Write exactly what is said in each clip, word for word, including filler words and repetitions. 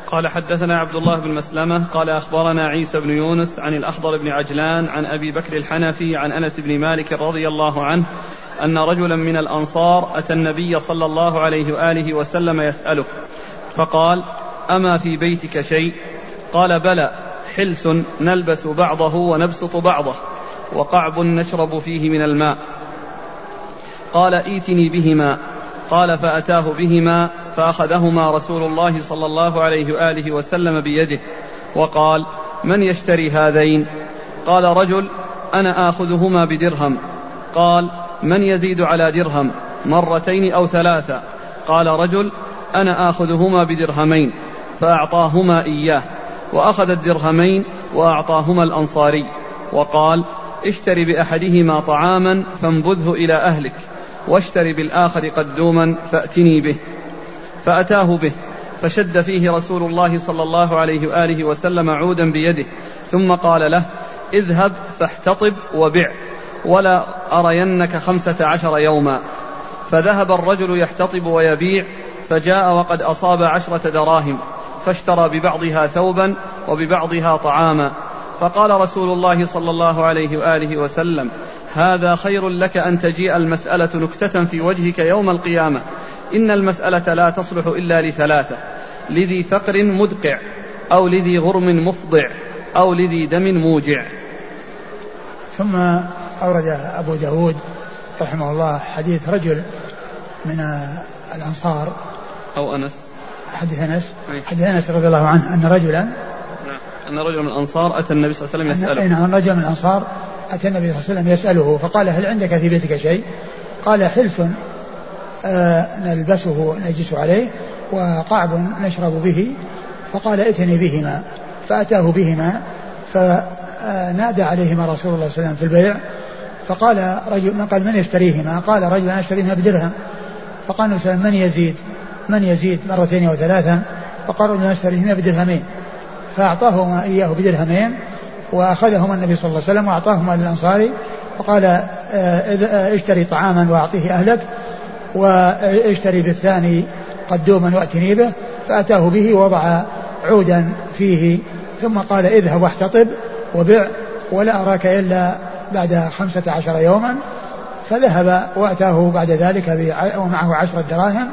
قال حدثنا عبد الله بن مسلمة قال أخبرنا عيسى بن يونس عن الأخضر بن عجلان عن أبي بكر الحنفي عن أنس بن مالك رضي الله عنه أن رجلا من الأنصار أتى النبي صلى الله عليه وآله وسلم يسأله فقال أما في بيتك شيء؟ قال بلى، حلس نلبس بعضه ونبسط بعضه، وقعب نشرب فيه من الماء. قال ائتني بهما. قال فأتاه بهما فأخذهما رسول الله صلى الله عليه وآله وسلم بيده وقال من يشتري هذين؟ قال رجل أنا آخذهما بدرهم. قال من يزيد على درهم؟ مرتين أو ثلاثة. قال رجل أنا آخذهما بدرهمين، فأعطاهما إياه وأخذ الدرهمين وأعطاهما الأنصاري وقال اشتري بأحدهما طعاما فانبذه إلى أهلك، واشتري بالآخر قدوما فأتني به. فأتاه به فشد فيه رسول الله صلى الله عليه وآله وسلم عودا بيده ثم قال له اذهب فاحتطب وبع ولا أرينك خمسة عشر يوما. فذهب الرجل يحتطب ويبيع، فجاء وقد أصاب عشرة دراهم، فاشترى ببعضها ثوبا وببعضها طعاما. فقال رسول الله صلى الله عليه وآله وسلم هذا خير لك أن تجيء المسألة نكتة في وجهك يوم القيامة، إن المسألة لا تصلح إلا لثلاثة: لذي فقر مدقع، أو لذي غرم مفضع، أو لذي دم موجع. ثم أورد أبو داود رحمه الله حديث رجل من الأنصار أو أنس حديث أنس حديث أنس رضي الله عنه أن رجلا أن رجل من الأنصار أتى النبي صلى الله عليه وسلم يسأله أن رجل من الأنصار أتى النبي صلى الله عليه وسلم يسأله فقال هل عندك في بيتك شيء؟ قال حلس آه نلبسه نجلس عليه وقعب نشرب به. فقال ائتني بهما. فأتاه بهما فنادى عليهما رسول الله صلى الله عليه وسلم في البيع. فقال رجل من قال من يشتريهما؟ قال رجل أنا أشتريهما بدرهم. فقال النبي صلى الله عليه وسلم من يزيد من يزيد مرتين وثلاثا؟ فقال رجل أنا أشتريهما بدرهمين. فأعطاهما إياه بدرهمين وأخذهما النبي صلى الله عليه وسلم وأعطاهما للأنصاري وقال اشتري طعاما وأعطيه أهلك، واشتري بالثاني قدوما وأتني به. فأتاه به ووضع عودا فيه ثم قال اذهب واحتطب وبع ولا أراك إلا بعد خمسة عشر يوما. فذهب وأتاه بعد ذلك ومعه عشرة دراهم.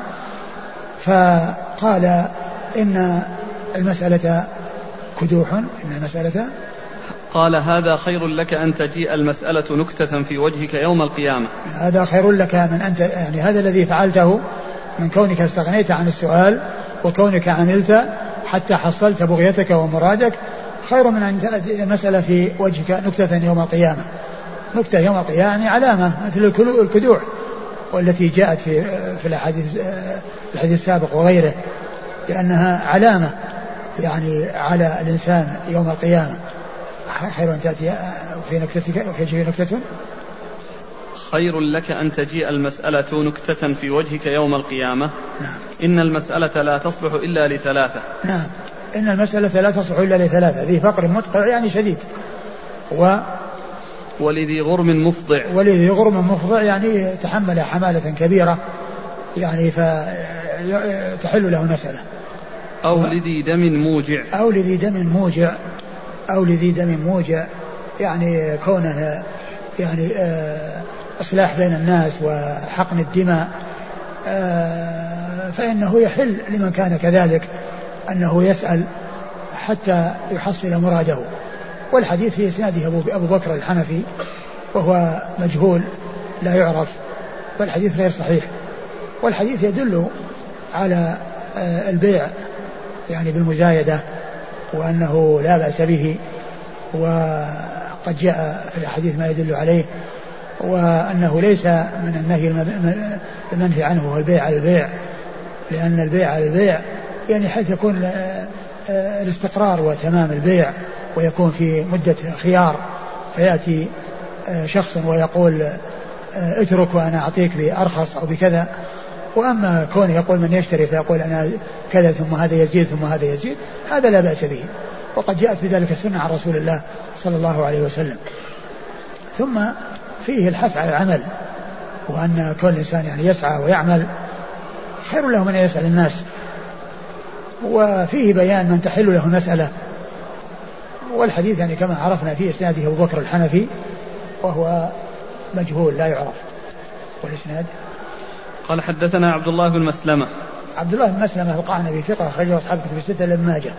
فقال إن المسألة كدوح إن المسألة قال هذا خير لك أن تجيء المسألة نكتة في وجهك يوم القيامة. هذا خير لك من أنت يعني هذا الذي فعلته من كونك استغنيت عن السؤال وكونك عملت حتى حصلت بغيتك ومرادك، خير من أن تأتي المسألة في وجهك نكتة يوم القيامة. نكتة يوم القيامة يعني علامة مثل الكدوح والتي جاءت في في الحديث الحديث السابق وغيره، لأنها علامة يعني على الإنسان يوم القيامة. خير أن تأتي في نكتتك وفي نكتة خير لك أن تجيء المسألة نكتة في وجهك يوم القيامة. نعم. إن المسألة لا تصلح إلا لثلاثة. نعم. إن المسألة لا تصلح إلا لثلاثة: ذي فقر مدقع يعني شديد، و ولذي غرم مفضع ولذي غرم مفضع يعني تحمل حمالة كبيرة يعني فتحل له المسألة، أو و... لذي دم موجع أو لذي دم موجع أو لذي دم موجع يعني كونه يعني إصلاح بين الناس وحقن الدماء، فإنه يحل لمن كان كذلك أنه يسأل حتى يحصل مراده. والحديث في إسناده أبو بكر الحنفي وهو مجهول لا يعرف، فالحديث غير صحيح. والحديث يدل على البيع يعني بالمزايدة وأنه لا بأس به، وقد جاء في الحديث ما يدل عليه، وأنه ليس من النهي المنهي عنه هو البيع على البيع، لأن البيع على البيع يعني حيث يكون الاستقرار وتمام البيع ويكون في مدة خيار، فيأتي شخص ويقول اترك وأنا أعطيك بأرخص أو بكذا. وأما كون يقول من يشتري فيقول أنا كذا ثم هذا يزيد ثم هذا يزيد، هذا لا بأس به، وقد جاءت بذلك السنة عن رسول الله صلى الله عليه وسلم. ثم فيه الحث على العمل، وأن كل إنسان يعني يسعى ويعمل خير له من يسأل الناس. وفيه بيان من تحل له المسألة. والحديث يعني كما عرفنا فيه إسناده أبو بكر الحنفي وهو مجهول لا يعرف. والإسناد قال حدثنا عبد الله بن مسلمة. عبد الله بن مسلمة القعنبي ثقة أخرجه أصحاب الكتب الستة إلا ابن ماجه.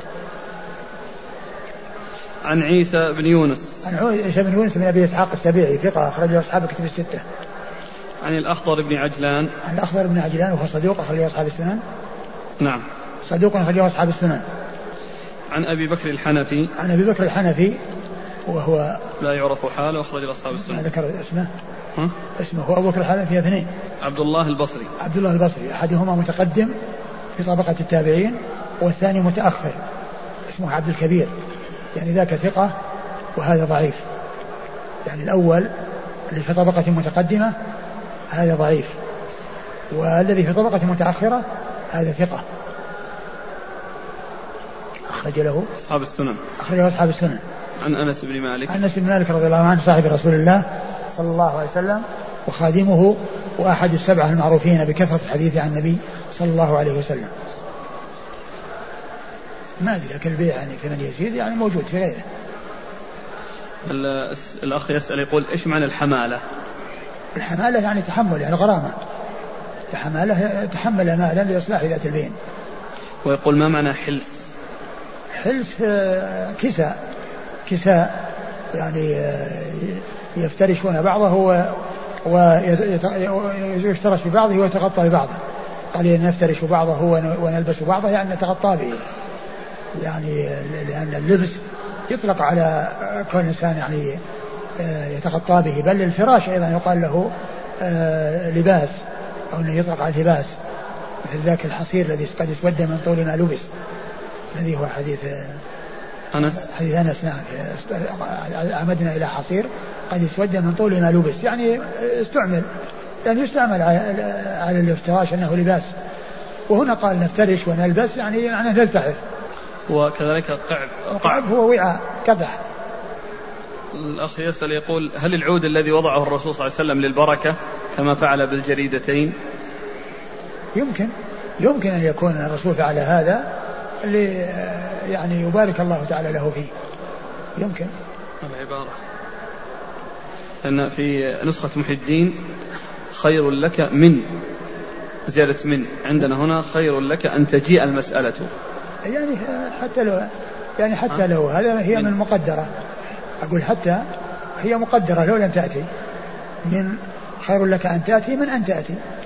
عن عيسى بن يونس. عن عيسى بن يونس بن أبي إسحاق السبيعي ثقة أخرجه أصحاب الكتب الستة. عن الأخضر بن عجلان. عن الأخضر بن عجلان وهو صدوق أخرجه أصحاب السنن. نعم صدوق أخرجه أصحاب السنن. عن أبي بكر الحنفي. عن أبي بكر الحنفي وهو لا يعرف حاله أخرج أصحاب السنن. ذكر اسمه. ها؟ اسمه هو أبو بكر الحنفي اثنين. عبد الله البصري. عبد الله البصري أحدهما متقدم في طبقة التابعين والثاني متأخر اسمه عبد الكبير، يعني ذاك ثقة وهذا ضعيف. يعني الأول اللي في طبقة متقدمة هذا ضعيف، والذي في طبقة متأخرة هذا ثقة. أخرج له أصحاب السنن. أخرجه أصحاب السنن. عن أنس بن مالك. عن أنس بن مالك رضي الله عنه صاحب رسول الله صلى الله عليه وسلم وخادمه وأحد السبعة المعروفين بكثرة الحديث عن النبي صلى الله عليه وسلم. ما أدري لكن البيع يعني في من يزيد يعني موجود في غيره. الأخ يسأل يقول إيش معنى الحمالة؟ الحمالة يعني تحمل، يعني غرامة. الحمالة تحمل مالا لإصلاح ذات البين. ويقول ما معنى حلس؟ حلس كساء كساء يعني يفترشون بعضه ويفترش ببعضه ويتغطى ببعضه. قال نفترش بعضه ونلبس بعضه يعني نتغطى به، يعني لأن اللبس يطلق على كل إنسان يعني يتغطى به، بل الفراش أيضا يقال له لباس أو أنه يطلق على لباس، مثل ذاك الحصير الذي قد اسود من طول ما لبس، الذي هو حديث أنس. حديث أنس نعم، عمدنا إلى حصير قد اسود من طول ما لبس، يعني استعمل يعني يستعمل على الافتراش أنه لباس. وهنا قال نفترش ونلبس يعني يعني نلتحف. وكذلك قعب. قعب هو وعاء قدح. الأخ يسأل يقول هل العود الذي وضعه الرسول صلى الله عليه وسلم للبركة كما فعل بالجريدتين؟ يمكن يمكن أن يكون الرسول فعل هذا اللي يعني يبارك الله تعالى له فيه، يمكن. العبارة أن في نسخة محي الدين خير لك من زيادة من، عندنا هنا خير لك أن تجيء المسألة، يعني حتى لو يعني حتى لو هذا هي من مقدرة، أقول حتى هي مقدرة لو لم تأتي، من خير لك أن تأتي من أن تأتي.